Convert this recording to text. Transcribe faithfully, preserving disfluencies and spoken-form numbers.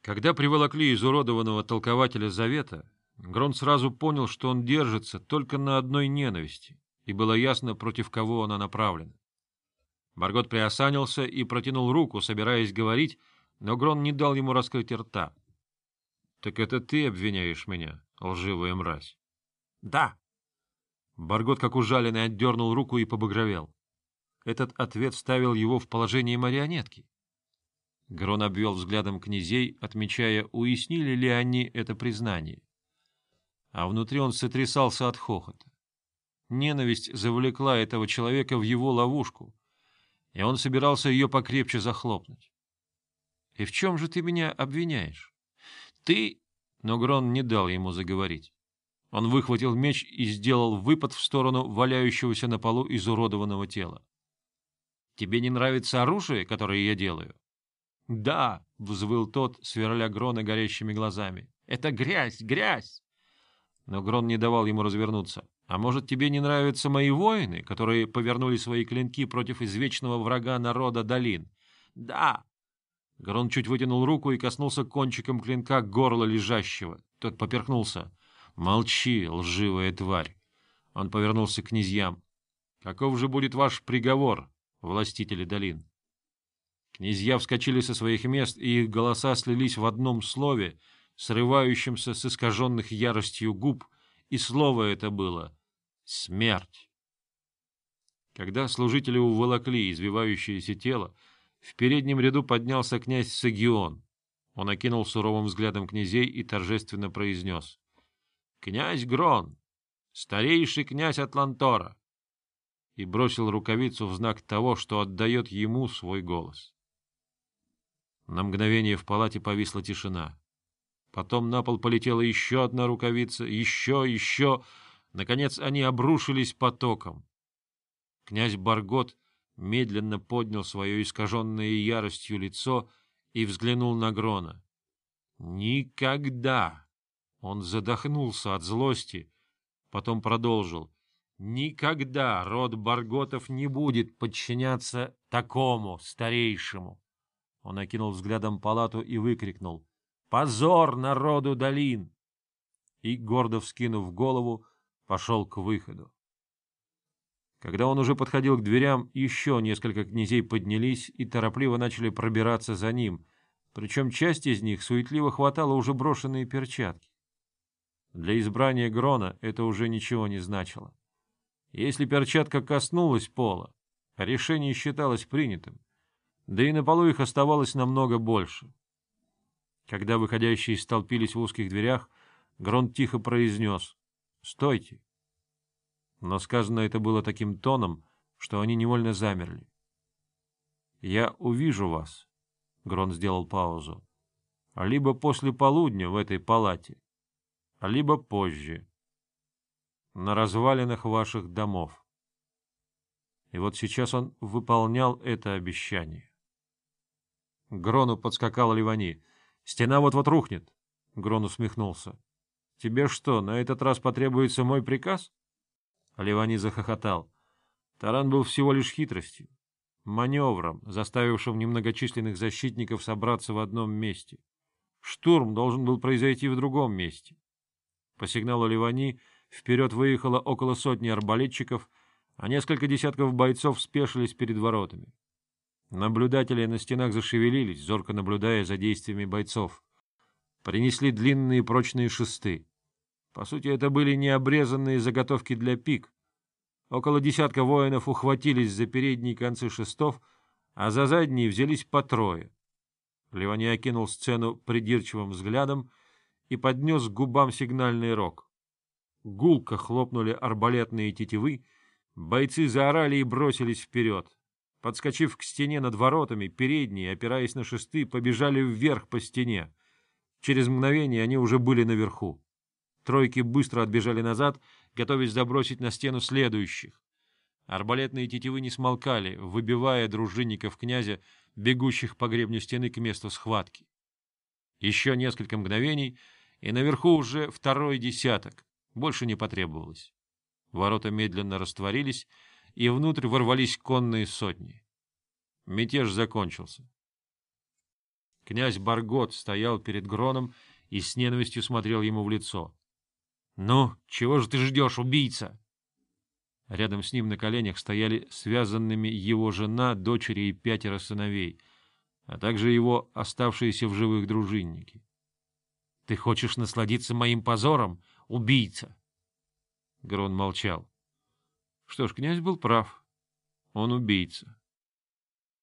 Когда приволокли изуродованного толкователя завета, Грон сразу понял, что он держится только на одной ненависти, и было ясно, против кого она направлена. Баргот приосанился и протянул руку, собираясь говорить, но Грон не дал ему раскрыть рта. — Так это ты обвиняешь меня, лживая мразь? — Да. Баргот, как ужаленный, отдернул руку и побагровел. Этот ответ ставил его в положение марионетки. Грон обвел взглядом князей, отмечая, уяснили ли они это признание. А внутри он сотрясался от хохота. Ненависть завлекла этого человека в его ловушку, и он собирался ее покрепче захлопнуть. — И в чем же ты меня обвиняешь? — Ты... Но Грон не дал ему заговорить. Он выхватил меч и сделал выпад в сторону валяющегося на полу изуродованного тела. — Тебе не нравится оружие, которое я делаю? — Да, — взвыл тот, сверля Грона горящими глазами. — Это грязь, грязь! Но Грон не давал ему развернуться. — А может, тебе не нравятся мои воины, которые повернули свои клинки против извечного врага народа долин? — Да! Грон чуть вытянул руку и коснулся кончиком клинка горла лежащего. Тот поперхнулся. — Молчи, лживая тварь! Он повернулся к князьям. — Каков же будет ваш приговор, властители долин? Князья вскочили со своих мест, и их голоса слились в одном слове, срывающемся с искаженных яростью губ, и слово это было — смерть. Когда служители уволокли извивающееся тело, в переднем ряду поднялся князь Сагион. Он окинул суровым взглядом князей и торжественно произнес: — Князь Грон, старейший князь Атлантора! И бросил рукавицу в знак того, что отдает ему свой голос. На мгновение в палате повисла тишина. Потом на пол полетела еще одна рукавица, еще, еще. Наконец они обрушились потоком. Князь Баргот медленно поднял свое искаженное яростью лицо и взглянул на Грона. «Никогда!» Он задохнулся от злости, потом продолжил. «Никогда род Барготов не будет подчиняться такому старейшему!» Он окинул взглядом палату и выкрикнул: «Позор народу долин!» И, гордо вскинув голову, пошел к выходу. Когда он уже подходил к дверям, еще несколько князей поднялись и торопливо начали пробираться за ним, причем часть из них суетливо хватала уже брошенные перчатки. Для избрания Грона это уже ничего не значило. Если перчатка коснулась пола, решение считалось принятым, да и на полу их оставалось намного больше. Когда выходящие столпились в узких дверях, Грон тихо произнес: «Стойте!» Но сказано это было таким тоном, что они невольно замерли. «Я увижу вас», — Грон сделал паузу, — «либо после полудня в этой палате, либо позже, на развалинах ваших домов». И вот сейчас он выполнял это обещание. К Грону подскакал Ливани. «Стена вот-вот рухнет!» Грон усмехнулся. «Тебе что, на этот раз потребуется мой приказ?» Ливани захохотал. Таран был всего лишь хитростью, маневром, заставившим немногочисленных защитников собраться в одном месте. Штурм должен был произойти в другом месте. По сигналу Ливани вперед выехало около сотни арбалетчиков, а несколько десятков бойцов спешились перед воротами. Наблюдатели на стенах зашевелились, зорко наблюдая за действиями бойцов. Принесли длинные прочные шесты. По сути, это были необрезанные заготовки для пик. Около десятка воинов ухватились за передние концы шестов, а за задние взялись по трое. Ливани окинул сцену придирчивым взглядом и поднес к губам сигнальный рог. Гулко хлопнули арбалетные тетивы, бойцы заорали и бросились вперед. Подскочив к стене над воротами, передние, опираясь на шесты, побежали вверх по стене. Через мгновение они уже были наверху. Тройки быстро отбежали назад, готовясь забросить на стену следующих. Арбалетные тетивы не смолкали, выбивая дружинников князя, бегущих по гребню стены к месту схватки. Еще несколько мгновений, и наверху уже второй десяток. Больше не потребовалось. Ворота медленно растворились, и внутрь ворвались конные сотни. Мятеж закончился. Князь Баргот стоял перед Гроном и с ненавистью смотрел ему в лицо. — Ну, чего же ты ждешь, убийца? Рядом с ним на коленях стояли связанными его жена, дочери и пятеро сыновей, а также его оставшиеся в живых дружинники. — Ты хочешь насладиться моим позором, убийца? Грон молчал. Что ж, князь был прав. Он убийца.